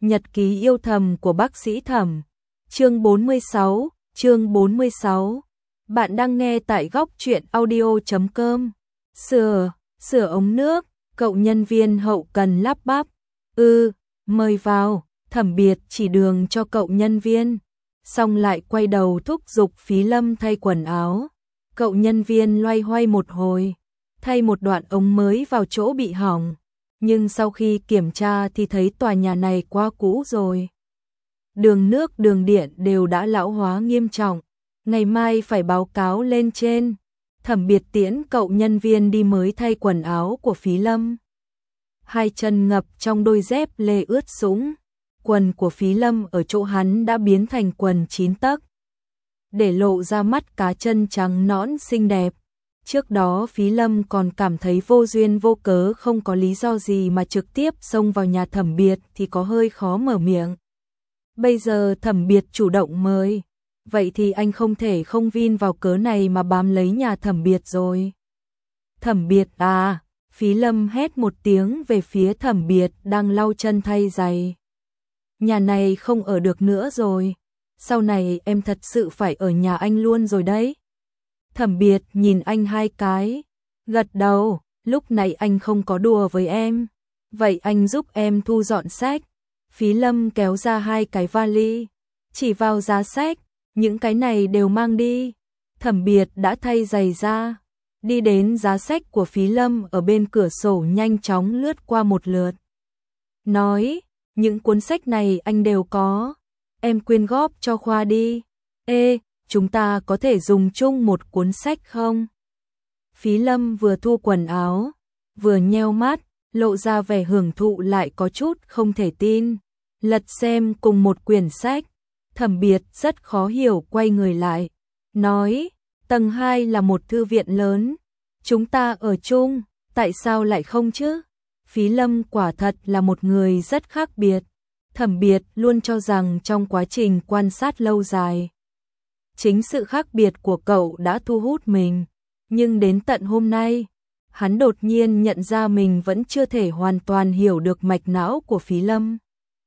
Nhật ký yêu thầm của bác sĩ Thẩm. Chương 46, chương 46. Bạn đang nghe tại góc truyện audio.com. Sửa ống nước, cậu nhân viên hậu cần lắp bắp. Mời vào, Thẩm Biệt chỉ đường cho cậu nhân viên. Xong lại quay đầu thúc giục Phí Lâm thay quần áo. Cậu nhân viên loay hoay một hồi, thay một đoạn ống mới vào chỗ bị hỏng. Nhưng sau khi kiểm tra thì thấy tòa nhà này quá cũ rồi. Đường nước, đường điện đều đã lão hóa nghiêm trọng. Ngày mai phải báo cáo lên trên. Thẩm Biệt tiễn cậu nhân viên đi mới thay quần áo của Phí Lâm. Hai chân ngập trong đôi dép lê ướt sũng. Quần của Phí Lâm ở chỗ hắn đã biến thành quần 9 tấc, để lộ ra mắt cá chân trắng nõn xinh đẹp. Trước đó Phí Lâm còn cảm thấy vô duyên vô cớ, không có lý do gì mà trực tiếp xông vào nhà Thẩm Biệt thì có hơi khó mở miệng. Bây giờ Thẩm Biệt chủ động mời, vậy thì anh không thể không vin vào cớ này mà bám lấy nhà Thẩm Biệt rồi. Thẩm Biệt à, Phí Lâm hét một tiếng về phía Thẩm Biệt đang lau chân thay giày. Nhà này không ở được nữa rồi, sau này em thật sự phải ở nhà anh luôn rồi đấy. Thẩm Biệt nhìn anh hai cái, gật đầu, lúc này anh không có đùa với em. Vậy anh giúp em thu dọn sách. Phí Lâm kéo ra hai cái vali, chỉ vào giá sách, những cái này đều mang đi. Thẩm Biệt đã thay giày ra, đi đến giá sách của Phí Lâm ở bên cửa sổ nhanh chóng lướt qua một lượt. Nói, những cuốn sách này anh đều có, em quyên góp cho khoa đi. Chúng ta có thể dùng chung một cuốn sách không? Phí Lâm vừa thu quần áo, vừa nheo mắt, lộ ra vẻ hưởng thụ lại có chút không thể tin. Lật xem cùng một quyển sách, Thẩm Biệt rất khó hiểu quay người lại. Nói, tầng 2 là một thư viện lớn, chúng ta ở chung, tại sao lại không chứ? Phí Lâm quả thật là một người rất khác biệt. Thẩm Biệt luôn cho rằng trong quá trình quan sát lâu dài, chính sự khác biệt của cậu đã thu hút mình, nhưng đến tận hôm nay, hắn đột nhiên nhận ra mình vẫn chưa thể hoàn toàn hiểu được mạch não của Phí Lâm.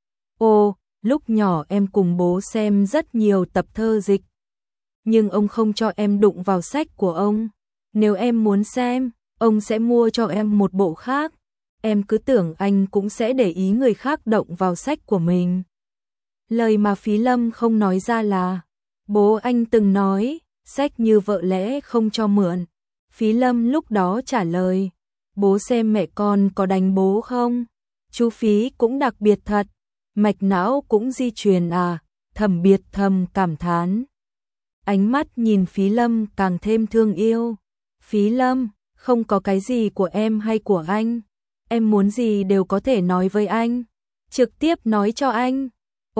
Lúc nhỏ em cùng bố xem rất nhiều tập thơ dịch, nhưng ông không cho em đụng vào sách của ông. Nếu em muốn xem, ông sẽ mua cho em một bộ khác. Em cứ tưởng anh cũng sẽ để ý người khác động vào sách của mình. Lời mà Phí Lâm không nói ra là, bố anh từng nói, sách như vợ lẽ không cho mượn. Phí Lâm lúc đó trả lời, bố xem mẹ con có đánh bố không? Chú Phí cũng đặc biệt thật, mạch não cũng di truyền à? Thẩm Biệt thầm cảm thán. Ánh mắt nhìn Phí Lâm càng thêm thương yêu. Phí Lâm, không có cái gì của em hay của anh. Em muốn gì đều có thể nói với anh. Trực tiếp nói cho anh.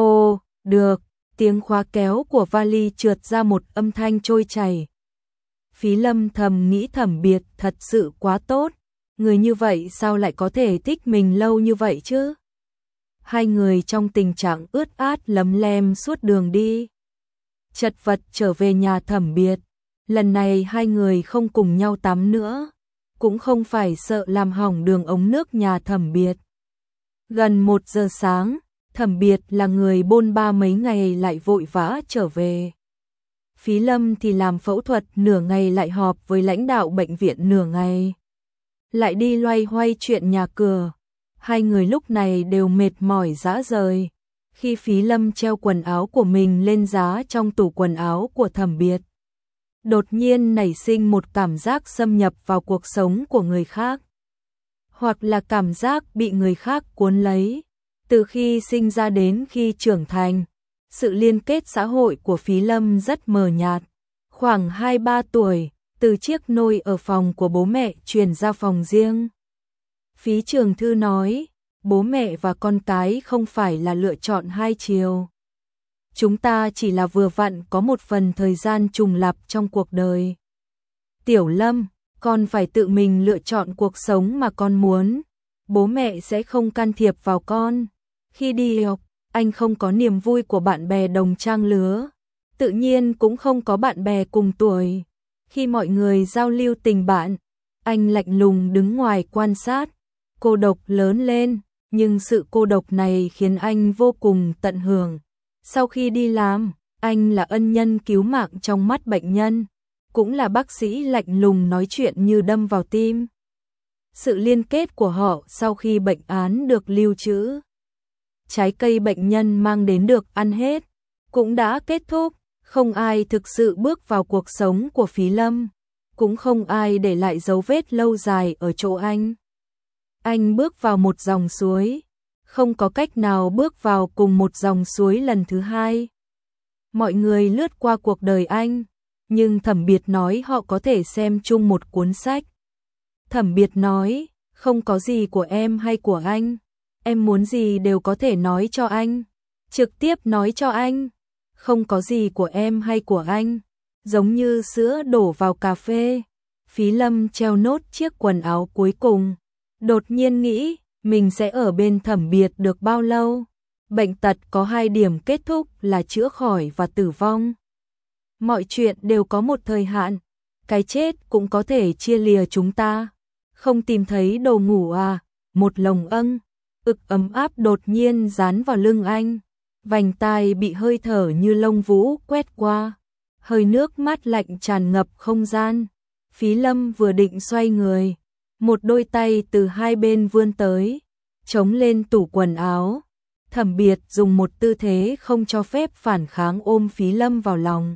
Được. Tiếng khóa kéo của vali trượt ra một âm thanh trôi chảy. Phí Lâm thầm nghĩ Thẩm Biệt thật sự quá tốt. Người như vậy sao lại có thể thích mình lâu như vậy chứ? Hai người trong tình trạng ướt át lấm lem suốt đường đi. Chật vật trở về nhà Thẩm Biệt. Lần này hai người không cùng nhau tắm nữa, cũng không phải sợ làm hỏng đường ống nước nhà Thẩm Biệt. Gần 1 giờ sáng, Thẩm Biệt là người bôn ba mấy ngày lại vội vã trở về. Phí Lâm thì làm phẫu thuật nửa ngày lại họp với lãnh đạo bệnh viện nửa ngày. Lại đi loay hoay chuyện nhà cửa. Hai người lúc này đều mệt mỏi rã rời. Khi Phí Lâm treo quần áo của mình lên giá trong tủ quần áo của Thẩm Biệt, đột nhiên nảy sinh một cảm giác xâm nhập vào cuộc sống của người khác. Hoặc là cảm giác bị người khác cuốn lấy. Từ khi sinh ra đến khi trưởng thành, sự liên kết xã hội của Phí Lâm rất mờ nhạt. Khoảng 2-3 tuổi, từ chiếc nôi ở phòng của bố mẹ chuyển ra phòng riêng. Phí Trường Thư nói, bố mẹ và con cái không phải là lựa chọn hai chiều. Chúng ta chỉ là vừa vặn có một phần thời gian trùng lặp trong cuộc đời. Tiểu Lâm, con phải tự mình lựa chọn cuộc sống mà con muốn. Bố mẹ sẽ không can thiệp vào con. Khi đi học, anh không có niềm vui của bạn bè đồng trang lứa. Tự nhiên cũng không có bạn bè cùng tuổi. Khi mọi người giao lưu tình bạn, anh lạnh lùng đứng ngoài quan sát. Cô độc lớn lên, nhưng sự cô độc này khiến anh vô cùng tận hưởng. Sau khi đi làm, anh là ân nhân cứu mạng trong mắt bệnh nhân, cũng là bác sĩ lạnh lùng nói chuyện như đâm vào tim. Sự liên kết của họ sau khi bệnh án được lưu trữ, trái cây bệnh nhân mang đến được ăn hết, cũng đã kết thúc. Không ai thực sự bước vào cuộc sống của Phí Lâm, cũng không ai để lại dấu vết lâu dài ở chỗ anh. Anh bước vào một dòng suối, không có cách nào bước vào cùng một dòng suối lần thứ hai. Mọi người lướt qua cuộc đời anh, nhưng Thẩm Biệt nói họ có thể xem chung một cuốn sách. Thẩm Biệt nói, không có gì của em hay của anh, em muốn gì đều có thể nói cho anh, trực tiếp nói cho anh. Không có gì của em hay của anh, giống như sữa đổ vào cà phê. Phí Lâm treo nốt chiếc quần áo cuối cùng, đột nhiên nghĩ mình sẽ ở bên Thẩm Biệt được bao lâu. Bệnh tật có hai điểm kết thúc là chữa khỏi và tử vong. Mọi chuyện đều có một thời hạn, cái chết cũng có thể chia lìa chúng ta. Không tìm thấy đồ ngủ à? Một lồng ực ấm áp đột nhiên dán vào lưng anh. Vành tai bị hơi thở như lông vũ quét qua, hơi nước mát lạnh tràn ngập không gian. Phí Lâm vừa định xoay người, một đôi tay từ hai bên vươn tới, chống lên tủ quần áo. Thẩm Biệt dùng một tư thế không cho phép phản kháng ôm Phí Lâm vào lòng,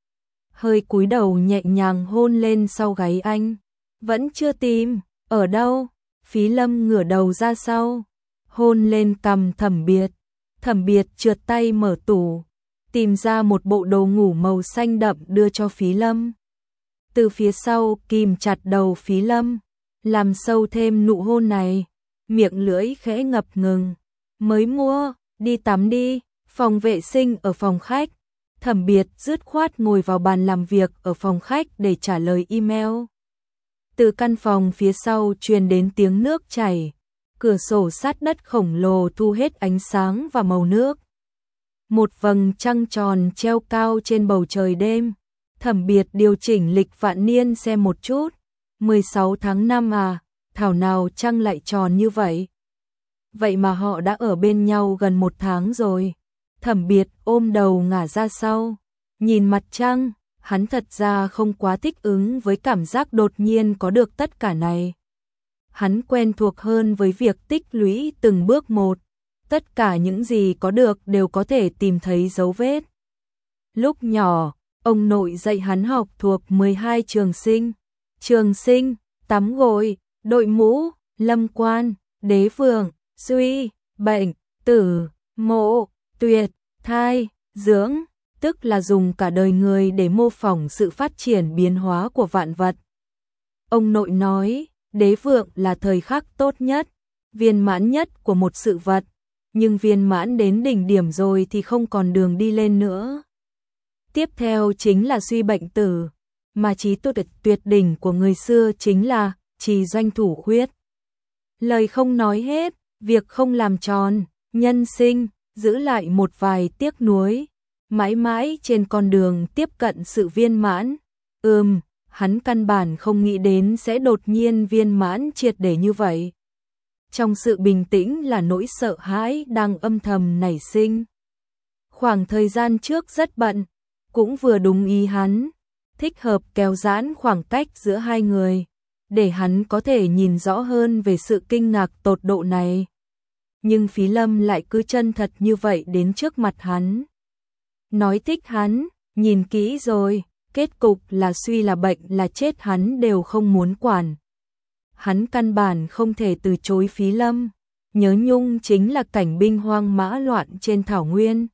hơi cúi đầu nhẹ nhàng hôn lên sau gáy anh. Vẫn chưa tìm, ở đâu? Phí Lâm ngửa đầu ra sau, hôn lên cằm Thẩm Biệt. Thẩm Biệt trượt tay mở tủ, tìm ra một bộ đồ ngủ màu xanh đậm đưa cho Phí Lâm. Từ phía sau kìm chặt đầu Phí Lâm, làm sâu thêm nụ hôn này, miệng lưỡi khẽ ngập ngừng. Mới mua, đi tắm đi, phòng vệ sinh ở phòng khách. Thẩm Biệt dứt khoát ngồi vào bàn làm việc ở phòng khách để trả lời email. Từ căn phòng phía sau truyền đến tiếng nước chảy. Cửa sổ sát đất khổng lồ thu hết ánh sáng và màu nước. Một vầng trăng tròn treo cao trên bầu trời đêm. Thẩm Biệt điều chỉnh lịch vạn niên xem một chút. 16 tháng 5 à, thảo nào trăng lại tròn như vậy. Vậy mà họ đã ở bên nhau gần 1 tháng rồi. Thẩm Biệt ôm đầu ngả ra sau, nhìn mặt trăng. Hắn thật ra không quá thích ứng với cảm giác đột nhiên có được tất cả này. Hắn quen thuộc hơn với việc tích lũy từng bước một. Tất cả những gì có được đều có thể tìm thấy dấu vết. Lúc nhỏ, ông nội dạy hắn học thuộc 12 trường sinh. Trường sinh, tắm gội, đội mũ, lâm quan, đế vương, suy, bệnh, tử, mộ, tuyệt, thai, dưỡng, tức là dùng cả đời người để mô phỏng sự phát triển biến hóa của vạn vật. Ông nội nói, đế vượng là thời khắc tốt nhất, viên mãn nhất của một sự vật, nhưng viên mãn đến đỉnh điểm rồi thì không còn đường đi lên nữa. Tiếp theo chính là suy bệnh tử, mà trí tuyệt đỉnh của người xưa chính là trì doanh thủ khuyết. Lời không nói hết, việc không làm tròn, nhân sinh, giữ lại một vài tiếc nuối, mãi mãi trên con đường tiếp cận sự viên mãn. Hắn căn bản không nghĩ đến sẽ đột nhiên viên mãn triệt để như vậy. Trong sự bình tĩnh là nỗi sợ hãi đang âm thầm nảy sinh. Khoảng thời gian trước rất bận, cũng vừa đúng ý hắn, thích hợp kéo giãn khoảng cách giữa hai người, để hắn có thể nhìn rõ hơn về sự kinh ngạc tột độ này. Nhưng Phí Lâm lại cứ chân thật như vậy đến trước mặt hắn. Nói thích hắn, nhìn kỹ rồi, kết cục là suy là bệnh là chết hắn đều không muốn quản. Hắn căn bản không thể từ chối Phí Lâm, nhớ nhung chính là cảnh binh hoang mã loạn trên thảo nguyên.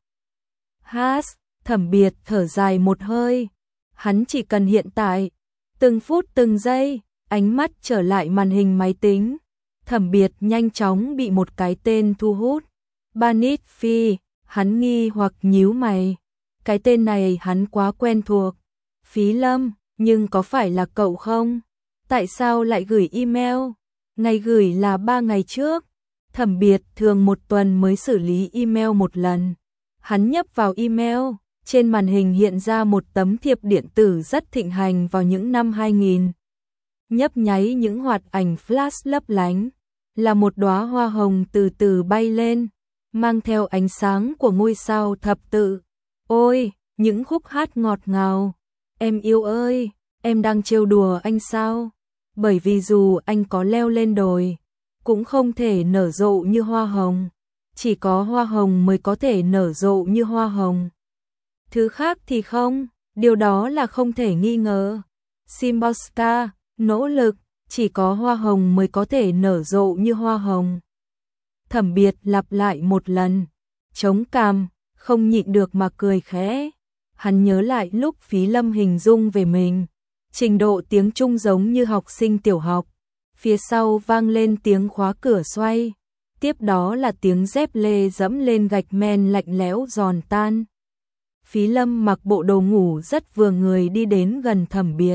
Thẩm Biệt thở dài một hơi, hắn chỉ cần hiện tại, từng phút từng giây, ánh mắt trở lại màn hình máy tính. Thẩm Biệt nhanh chóng bị một cái tên thu hút. Banit Phi, hắn nghi hoặc nhíu mày. Cái tên này hắn quá quen thuộc. Phí Lâm, nhưng có phải là cậu không? Tại sao lại gửi email? Ngày gửi là 3 ngày trước. Thẩm Biệt thường một tuần mới xử lý email một lần. Hắn nhấp vào email, trên màn hình hiện ra một tấm thiệp điện tử rất thịnh hành vào những năm 2000. Nhấp nháy những hoạt ảnh flash lấp lánh. là một đóa hoa hồng từ từ bay lên, mang theo ánh sáng của ngôi sao thập tự. Ôi, những khúc hát ngọt ngào. Em yêu ơi, em đang trêu đùa anh sao? Bởi vì dù anh có leo lên đồi, cũng không thể nở rộ như hoa hồng. Chỉ có hoa hồng mới có thể nở rộ như hoa hồng. Thứ khác thì không, điều đó là không thể nghi ngờ. Simboska, nỗ lực, chỉ có hoa hồng mới có thể nở rộ như hoa hồng. Thẩm Biệt lặp lại một lần, chống cằm, không nhịn được mà cười khẽ. Hắn nhớ lại lúc Phí Lâm hình dung về mình, trình độ tiếng Trung giống như học sinh tiểu học. Phía sau vang lên tiếng khóa cửa xoay, tiếp đó là tiếng dép lê dẫm lên gạch men lạnh lẽo giòn tan. Phí Lâm mặc bộ đồ ngủ rất vừa người đi đến gần Thẩm Biệt.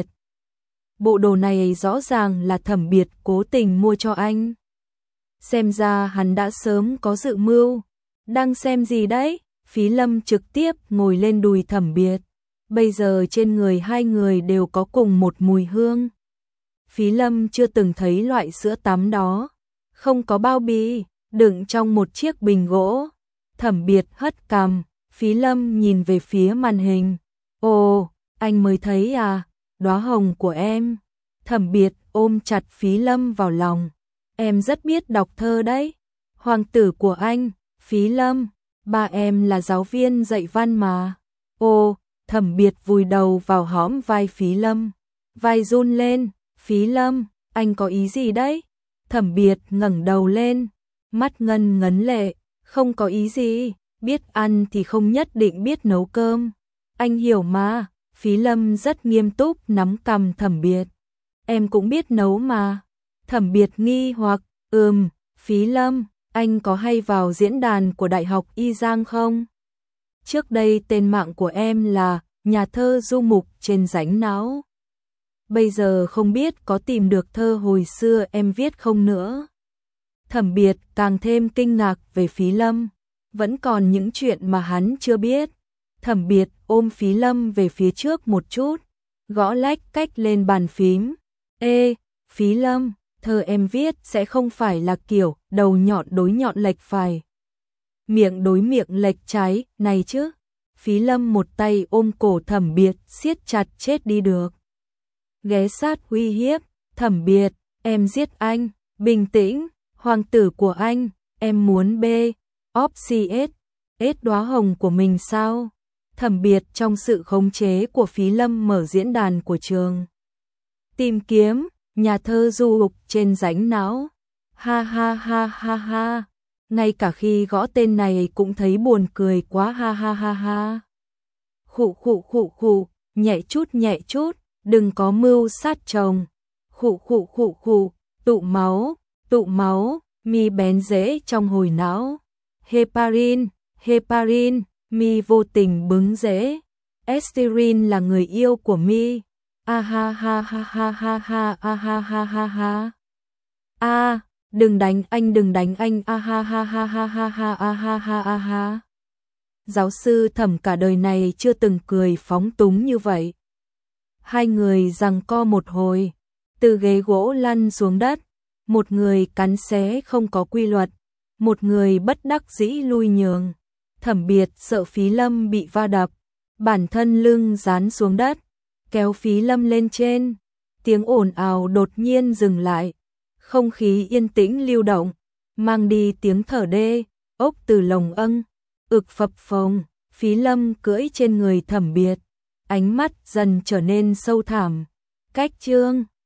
Bộ đồ này rõ ràng là Thẩm Biệt cố tình mua cho anh. Xem ra hắn đã sớm có dự mưu. Đang xem gì đấy? Phí Lâm trực tiếp ngồi lên đùi Thẩm Biệt. Bây giờ trên người hai người đều có cùng một mùi hương. Phí Lâm chưa từng thấy loại sữa tắm đó. Không có bao bì, đựng trong một chiếc bình gỗ. Thẩm Biệt hất cằm, Phí Lâm nhìn về phía màn hình. Ồ, anh mới thấy à, đóa hồng của em. Thẩm Biệt ôm chặt Phí Lâm vào lòng. Em rất biết đọc thơ đấy. Hoàng tử của anh, Phí Lâm, ba em là giáo viên dạy văn mà. Ồ, Thẩm Biệt vùi đầu vào hõm vai Phí Lâm. Vai run lên, Phí Lâm, anh có ý gì đấy? Thẩm Biệt ngẩng đầu lên, mắt ngân ngấn lệ, không có ý gì, biết ăn thì không nhất định biết nấu cơm. Anh hiểu mà, Phí Lâm rất nghiêm túc nắm cằm Thẩm Biệt. Em cũng biết nấu mà. Thẩm Biệt nghi hoặc, Phí Lâm, anh có hay vào diễn đàn của Đại học Y Giang không? Trước đây tên mạng của em là nhà thơ du mục trên rãnh não. Bây giờ không biết có tìm được thơ hồi xưa em viết không nữa. Thẩm Biệt càng thêm kinh ngạc về Phí Lâm. Vẫn còn những chuyện mà hắn chưa biết. Thẩm Biệt ôm Phí Lâm về phía trước một chút, gõ lách cách lên bàn phím. Ê, Phí Lâm, thơ em viết sẽ không phải là kiểu đầu nhọn đối nhọn lệch phải, miệng đối miệng lệch trái này chứ. Phí Lâm một tay ôm cổ Thẩm Biệt siết chặt chết đi được. Ghé sát uy hiếp, Thẩm Biệt, em giết anh, bình tĩnh, hoàng tử của anh, em muốn ết đóa hồng của mình sao? Thẩm Biệt trong sự khống chế của Phí Lâm mở diễn đàn của trường. Tìm kiếm, nhà thơ du mục trên rãnh não. Ha ha ha ha ha. Ngay cả khi gõ tên này cũng thấy buồn cười quá ha ha ha ha. Khụ khụ khụ khụ, nhẹ chút, đừng có mưu sát chồng. Khụ khụ khụ khụ, tụ máu, mi bén rễ trong hồi não. Heparin, mi vô tình bứng rễ. Astyrin là người yêu của mi. A ha ha ha ha ha ha a ha ha ha ha. A, đừng đánh anh a ha ha ha ha ha ha a ha ha ha ha. Giáo sư Thẩm cả đời này chưa từng cười phóng túng như vậy. Hai người giằng co một hồi, từ ghế gỗ lăn xuống đất, một người cắn xé không có quy luật, một người bất đắc dĩ lui nhường. Thẩm Biệt sợ Phí Lâm bị va đập, bản thân lưng dán xuống đất, kéo Phí Lâm lên trên. Tiếng ồn ào đột nhiên dừng lại, không khí yên tĩnh lưu động, mang đi tiếng thở đê, ốc từ lồng âng, ực phập phồng. Phí Lâm cưỡi trên người Thẩm Biệt, ánh mắt dần trở nên sâu thẳm. Cách chương